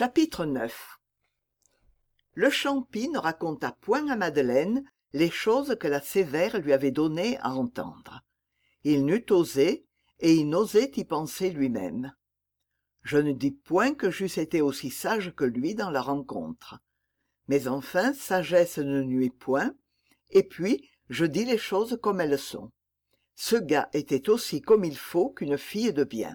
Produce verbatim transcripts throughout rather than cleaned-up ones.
Chapitre neuf. Le Champy ne raconta point à Madeleine les choses que la Sévère lui avait donné à entendre. Il n'eût osé, et il n'osait y penser lui-même. Je ne dis point que j'eusse été aussi sage que lui dans la rencontre. Mais enfin, sagesse ne nuit point, et puis je dis les choses comme elles sont. Ce gars était aussi comme il faut qu'une fille de bien.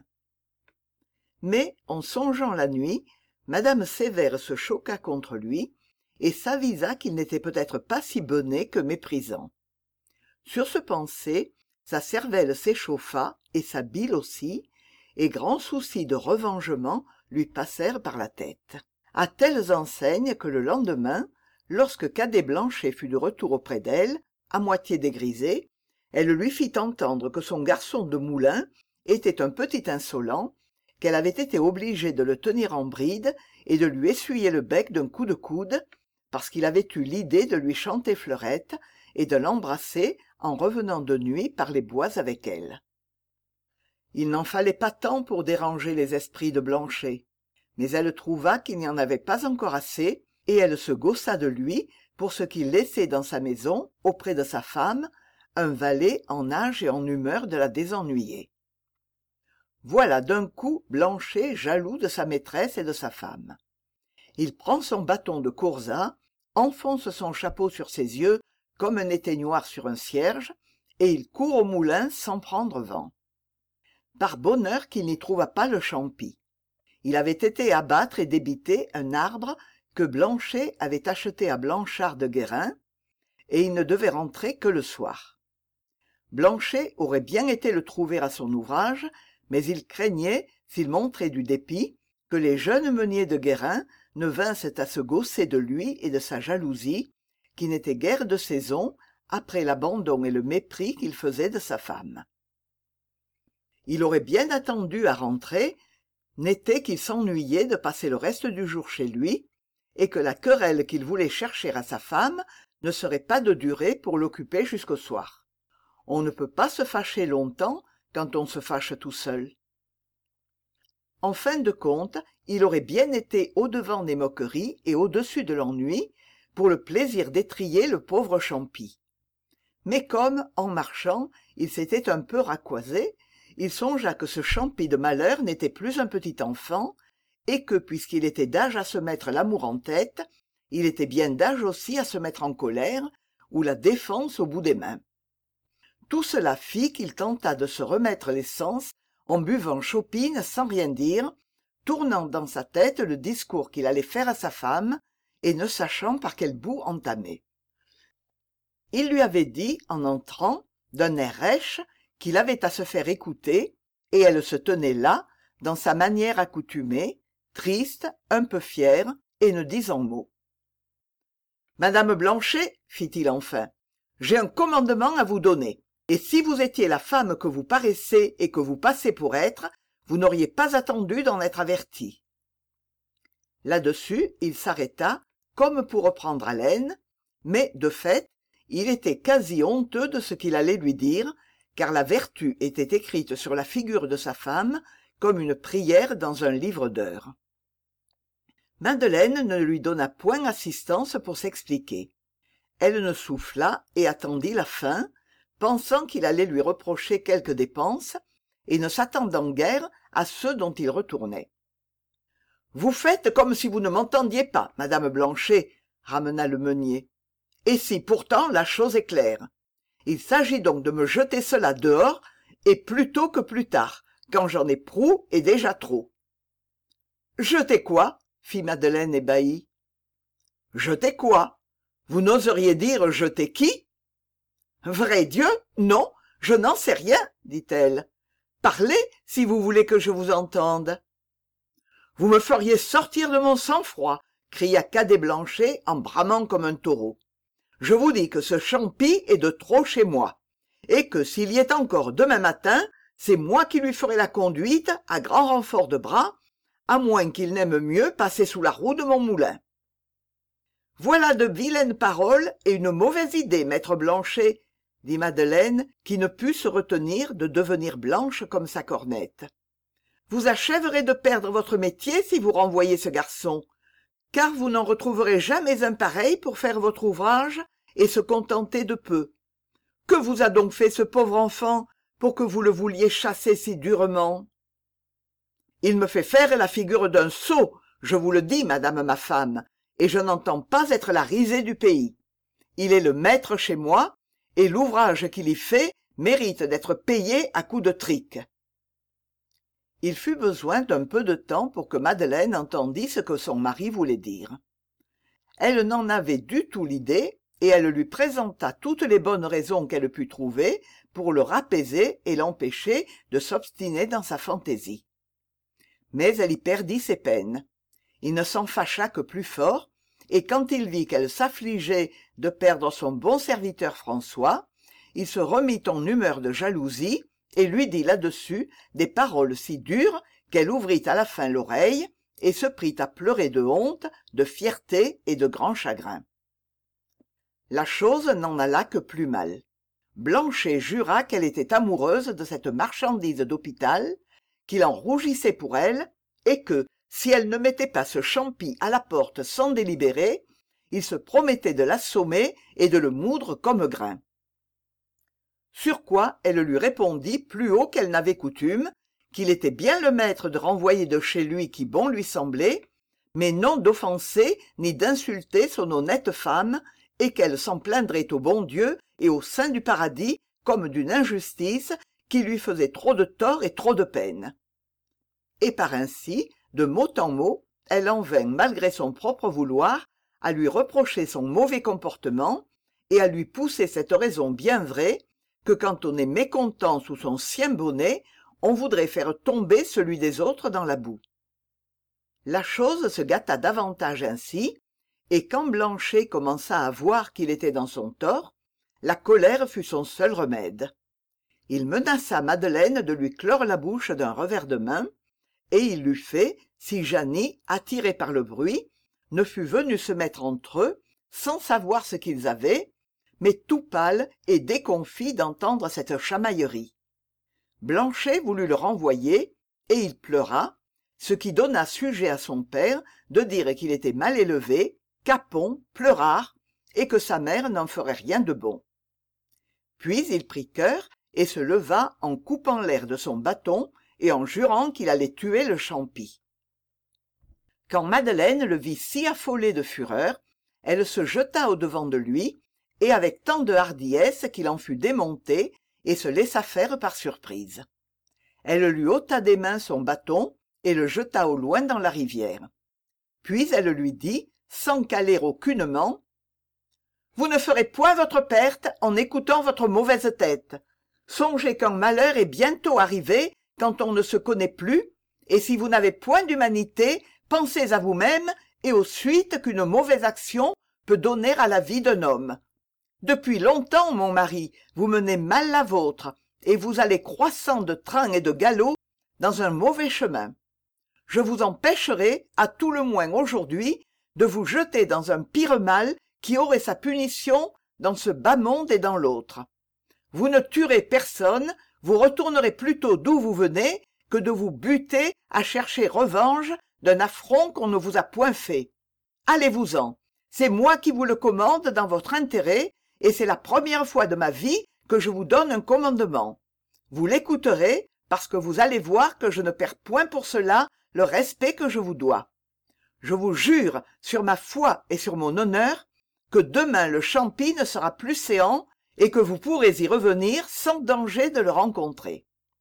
Mais, en songeant la nuit, madame Sévère se choqua contre lui, et s'avisa qu'il n'était peut-être pas si benêt que méprisant. Sur ce penser, sa cervelle s'échauffa, et sa bile aussi, et grands soucis de revengement lui passèrent par la tête. À telles enseignes que le lendemain, lorsque Cadet Blanchet fut de retour auprès d'elle, à moitié dégrisé, elle lui fit entendre que son garçon de moulin était un petit insolent, qu'elle avait été obligée de le tenir en bride et de lui essuyer le bec d'un coup de coude, parce qu'il avait eu l'idée de lui chanter fleurette et de l'embrasser en revenant de nuit par les bois avec elle. Il n'en fallait pas tant pour déranger les esprits de Blanchet, mais elle trouva qu'il n'y en avait pas encore assez, et elle se gaussa de lui pour ce qu'il laissait dans sa maison, auprès de sa femme, un valet en âge et en humeur de la désennuyer. Voilà d'un coup Blanchet jaloux de sa maîtresse et de sa femme. Il prend son bâton de courza, enfonce son chapeau sur ses yeux comme un éteignoir sur un cierge, et il court au moulin sans prendre vent. Par bonheur qu'il n'y trouva pas le Champy. Il avait été abattre et débiter un arbre que Blanchet avait acheté à Blanchard de Guérin, et il ne devait rentrer que le soir. Blanchet aurait bien été le trouver à son ouvrage, mais il craignait, s'il montrait du dépit, que les jeunes meuniers de Guérin ne vinssent à se gausser de lui et de sa jalousie, qui n'était guère de saison, après l'abandon et le mépris qu'il faisait de sa femme. Il aurait bien attendu à rentrer, n'était qu'il s'ennuyait de passer le reste du jour chez lui, et que la querelle qu'il voulait chercher à sa femme ne serait pas de durée pour l'occuper jusqu'au soir. On ne peut pas se fâcher longtemps quand on se fâche tout seul. En fin de compte, il aurait bien été au-devant des moqueries et au-dessus de l'ennui, pour le plaisir d'étriller le pauvre Champy. Mais comme, en marchant, il s'était un peu raccoisé, il songea que ce Champy de malheur n'était plus un petit enfant, et que, puisqu'il était d'âge à se mettre l'amour en tête, il était bien d'âge aussi à se mettre en colère, ou la défense au bout des mains. Tout cela fit qu'il tenta de se remettre les sens en buvant chopine sans rien dire, tournant dans sa tête le discours qu'il allait faire à sa femme, et ne sachant par quel bout entamer. Il lui avait dit, en entrant, d'un air rêche, qu'il avait à se faire écouter, et elle se tenait là, dans sa manière accoutumée, triste, un peu fière, et ne disant mot. « Madame Blanchet, fit-il enfin, j'ai un commandement à vous donner. Et si vous étiez la femme que vous paraissez et que vous passez pour être, vous n'auriez pas attendu d'en être avertie. » Là-dessus, il s'arrêta, comme pour reprendre haleine, mais, de fait, il était quasi honteux de ce qu'il allait lui dire, car la vertu était écrite sur la figure de sa femme comme une prière dans un livre d'heures. Madeleine ne lui donna point assistance pour s'expliquer. Elle ne souffla et attendit la fin, pensant qu'il allait lui reprocher quelque dépense, et ne s'attendant guère à ceux dont il retournait. « Vous faites comme si vous ne m'entendiez pas, madame Blanchet, » ramena le meunier. « Et si, pourtant, la chose est claire. Il s'agit donc de me jeter cela dehors, et plus tôt que plus tard, quand j'en ai prou et déjà trop. »« Jeter quoi ?» fit Madeleine ébahie. « Jeter quoi ? Vous n'oseriez dire jeter qui ? » « Vrai Dieu, non, je n'en sais rien, dit-elle. Parlez, si vous voulez que je vous entende. »« Vous me feriez sortir de mon sang-froid, » cria Cadet Blanchet en bramant comme un taureau. « Je vous dis que ce Champy est de trop chez moi, et que s'il y est encore demain matin, c'est moi qui lui ferai la conduite à grand renfort de bras, à moins qu'il n'aime mieux passer sous la roue de mon moulin. »« Voilà de vilaines paroles et une mauvaise idée, maître Blanchet, » dit Madeleine, qui ne put se retenir de devenir blanche comme sa cornette. vous achèverez de perdre votre métier si vous renvoyez ce garçon, car vous n'en retrouverez jamais un pareil pour faire votre ouvrage et se contenter de peu. Que vous a donc fait ce pauvre enfant pour que vous le vouliez chasser si durement? Il me fait faire la figure d'un sot, je vous le dis, madame ma femme, et je n'entends pas être la risée du pays. Il est le maître chez moi, et l'ouvrage qu'il y fait mérite d'être payé à coups de trique. Il fut besoin d'un peu de temps pour que Madeleine entendît ce que son mari voulait dire. Elle n'en avait du tout l'idée, et elle lui présenta toutes les bonnes raisons qu'elle put trouver pour le rapaiser et l'empêcher de s'obstiner dans sa fantaisie. Mais elle y perdit ses peines. Il ne s'en fâcha que plus fort, et quand il vit qu'elle s'affligeait de perdre son bon serviteur François, il se remit en humeur de jalousie et lui dit là-dessus des paroles si dures qu'elle ouvrit à la fin l'oreille et se prit à pleurer de honte, de fierté et de grand chagrin. La chose n'en alla que plus mal. Blanchet jura qu'elle était amoureuse de cette marchandise d'hôpital, qu'il en rougissait pour elle, et que, si elle ne mettait pas ce champi à la porte sans délibérer, il se promettait de l'assommer et de le moudre comme grain. Sur quoi elle lui répondit plus haut qu'elle n'avait coutume, qu'il était bien le maître de renvoyer de chez lui qui bon lui semblait, mais non d'offenser ni d'insulter son honnête femme, et qu'elle s'en plaindrait au bon Dieu et au sein du paradis comme d'une injustice qui lui faisait trop de tort et trop de peine. Et par ainsi, de mot en mot, elle en vint, malgré son propre vouloir, à lui reprocher son mauvais comportement et à lui pousser cette raison bien vraie que quand on est mécontent sous son sien bonnet, on voudrait faire tomber celui des autres dans la boue. La chose se gâta davantage ainsi, et quand Blanchet commença à voir qu'il était dans son tort, la colère fut son seul remède. Il menaça Madeleine de lui clore la bouche d'un revers de main, et il l'eût fait si Jeannie, attirée par le bruit, ne fût venue se mettre entre eux, sans savoir ce qu'ils avaient, mais tout pâle et déconfit d'entendre cette chamaillerie. Blanchet voulut le renvoyer, et il pleura, ce qui donna sujet à son père de dire qu'il était mal élevé, capon, pleurard, et que sa mère n'en ferait rien de bon. Puis il prit cœur et se leva en coupant l'air de son bâton et en jurant qu'il allait tuer le champi. Quand Madeleine le vit si affolé de fureur, elle se jeta au-devant de lui, et avec tant de hardiesse qu'il en fut démonté et se laissa faire par surprise. Elle lui ôta des mains son bâton et le jeta au loin dans la rivière. Puis elle lui dit, sans caler aucunement, « Vous ne ferez point votre perte en écoutant votre mauvaise tête. Songez qu'un malheur est bientôt arrivé quand on ne se connaît plus, et si vous n'avez point d'humanité, pensez à vous-même et aux suites qu'une mauvaise action peut donner à la vie d'un homme. Depuis longtemps, mon mari, vous menez mal la vôtre, et vous allez croissant de train et de galop dans un mauvais chemin. Je vous empêcherai, à tout le moins aujourd'hui, de vous jeter dans un pire mal qui aurait sa punition dans ce bas monde et dans l'autre. Vous ne tuerez personne, vous retournerez plutôt d'où vous venez que de vous buter à chercher revanche d'un affront qu'on ne vous a point fait. Allez-vous-en, c'est moi qui vous le commande dans votre intérêt, et c'est la première fois de ma vie que je vous donne un commandement. Vous l'écouterez, parce que vous allez voir que je ne perds point pour cela le respect que je vous dois. Je vous jure, sur ma foi et sur mon honneur, que demain le champi ne sera plus séant et que vous pourrez y revenir sans danger de le rencontrer. »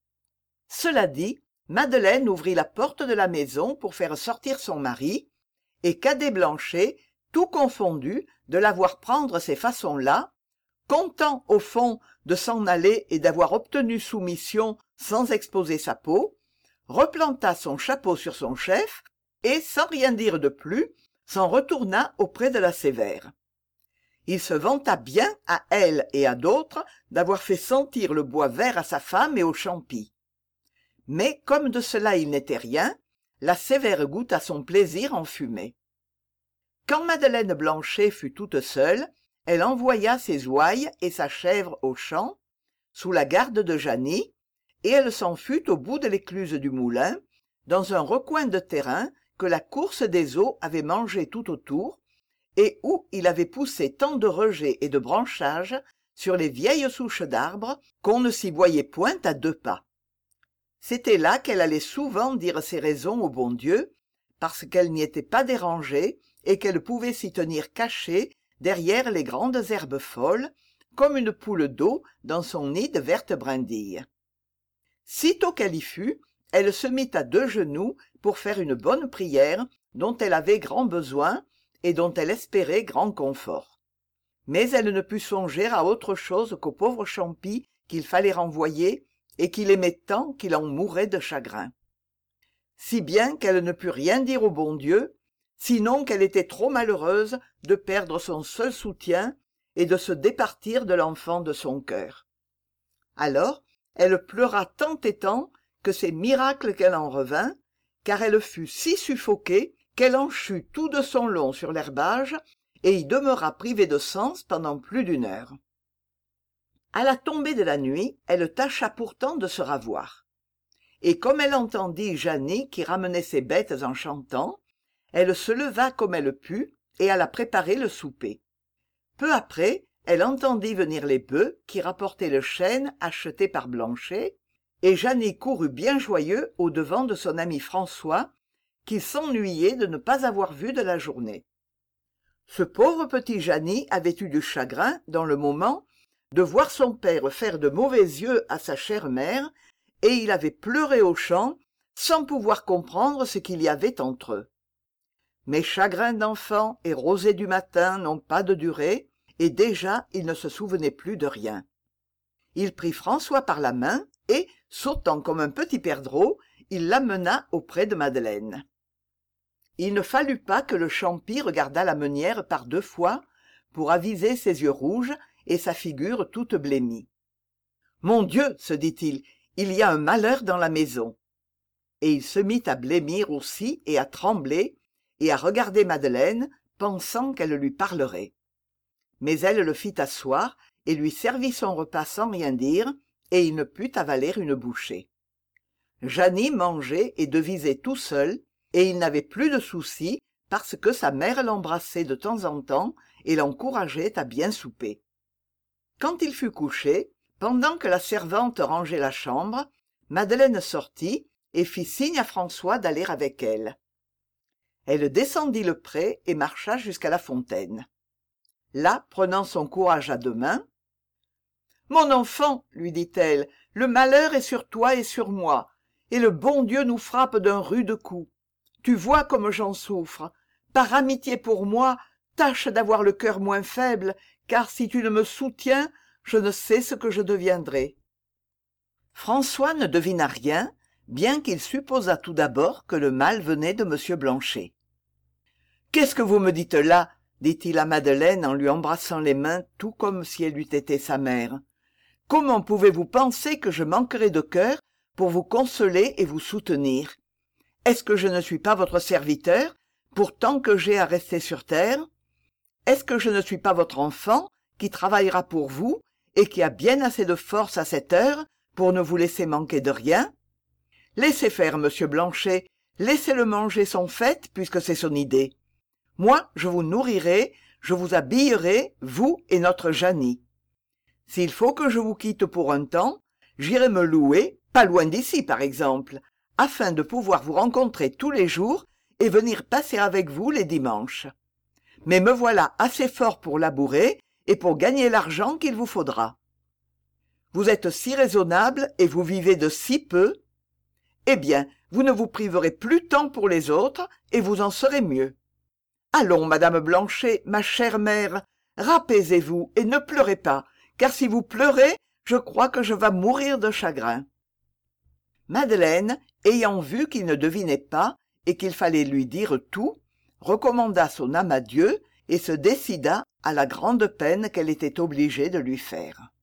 Cela dit, Madeleine ouvrit la porte de la maison pour faire sortir son mari, et Cadet Blanchet, tout confondu de la voir prendre ces façons-là, content au fond de s'en aller et d'avoir obtenu soumission sans exposer sa peau, replanta son chapeau sur son chef et, sans rien dire de plus, s'en retourna auprès de la Sévère. Il se vanta bien à elle et à d'autres d'avoir fait sentir le bois vert à sa femme et au champi. Mais comme de cela il n'était rien, la Sévère goûta son plaisir en fumée. Quand Madeleine Blanchet fut toute seule, elle envoya ses ouailles et sa chèvre au champ, sous la garde de Jeannie, et elle s'en fut au bout de l'écluse du moulin, dans un recoin de terrain que la course des eaux avait mangé tout autour, et où il avait poussé tant de rejets et de branchages sur les vieilles souches d'arbres qu'on ne s'y voyait point à deux pas. C'était là qu'elle allait souvent dire ses raisons au bon Dieu, parce qu'elle n'y était pas dérangée et qu'elle pouvait s'y tenir cachée derrière les grandes herbes folles, comme une poule d'eau dans son nid de vertes brindilles. Sitôt qu'elle y fut, elle se mit à deux genoux pour faire une bonne prière dont elle avait grand besoin et dont elle espérait grand confort. Mais elle ne put songer à autre chose qu'au pauvre Champy qu'il fallait renvoyer et qu'il aimait tant qu'il en mourait de chagrin. Si bien qu'elle ne put rien dire au bon Dieu, sinon qu'elle était trop malheureuse de perdre son seul soutien et de se départir de l'enfant de son cœur. Alors, elle pleura tant et tant que c'est miracle qu'elle en revint, car elle fut si suffoquée qu'elle en chut tout de son long sur l'herbage et y demeura privée de sens pendant plus d'une heure. À la tombée de la nuit, elle tâcha pourtant de se ravoir. Et comme elle entendit Jeannie qui ramenait ses bêtes en chantant, elle se leva comme elle put et alla préparer le souper. Peu après, elle entendit venir les bœufs qui rapportaient le chêne acheté par Blanchet, et Jeannie courut bien joyeux au-devant de son ami François, qui s'ennuyait de ne pas avoir vu de la journée. Ce pauvre petit Jeannie avait eu du chagrin, dans le moment, de voir son père faire de mauvais yeux à sa chère mère, et il avait pleuré aux champs, sans pouvoir comprendre ce qu'il y avait entre eux. Mais chagrins d'enfant et rosées du matin n'ont pas de durée, et déjà il ne se souvenait plus de rien. Il prit François par la main et, sautant comme un petit perdreau, il l'amena auprès de Madeleine. Il ne fallut pas que le Champy regardât la meunière par deux fois pour aviser ses yeux rouges et sa figure toute blêmie. « Mon Dieu, se dit-il, il y a un malheur dans la maison. » Et il se mit à blêmir aussi et à trembler et à regarder Madeleine, pensant qu'elle lui parlerait. Mais elle le fit asseoir et lui servit son repas sans rien dire, et il ne put avaler une bouchée. Jeannie mangeait et devisait tout seul, et il n'avait plus de soucis parce que sa mère l'embrassait de temps en temps et l'encourageait à bien souper. Quand il fut couché, pendant que la servante rangeait la chambre, Madeleine sortit et fit signe à François d'aller avec elle. Elle descendit le pré et marcha jusqu'à la fontaine. Là, prenant son courage à deux mains, « Mon enfant, lui dit-elle, le malheur est sur toi et sur moi, et le bon Dieu nous frappe d'un rude coup. Tu vois comme j'en souffre. Par amitié pour moi, tâche d'avoir le cœur moins faible, car si tu ne me soutiens, je ne sais ce que je deviendrai. » François ne devina rien, bien qu'il supposât tout d'abord que le mal venait de M. Blanchet. « Qu'est-ce que vous me dites là ?» dit-il à Madeleine en lui embrassant les mains tout comme si elle eût été sa mère. « Comment pouvez-vous penser que je manquerai de cœur pour vous consoler et vous soutenir? Est-ce que je ne suis pas votre serviteur, pourtant que j'ai à rester sur terre? Est-ce que je ne suis pas votre enfant, qui travaillera pour vous, et qui a bien assez de force à cette heure pour ne vous laisser manquer de rien? Laissez faire, monsieur Blanchet, laissez-le manger son fait, puisque c'est son idée. Moi, je vous nourrirai, je vous habillerai, vous et notre Jeannie. S'il faut que je vous quitte pour un temps, j'irai me louer, pas loin d'ici par exemple, afin de pouvoir vous rencontrer tous les jours et venir passer avec vous les dimanches. Mais me voilà assez fort pour labourer et pour gagner l'argent qu'il vous faudra. Vous êtes si raisonnable et vous vivez de si peu. Eh bien, vous ne vous priverez plus tant pour les autres et vous en serez mieux. Allons, madame Blanchet, ma chère mère, rapaisez-vous et ne pleurez pas, car si vous pleurez, je crois que je vas mourir de chagrin. » Madeleine, ayant vu qu'il ne devinait pas et qu'il fallait lui dire tout, recommanda son âme à Dieu et se décida à la grande peine qu'elle était obligée de lui faire.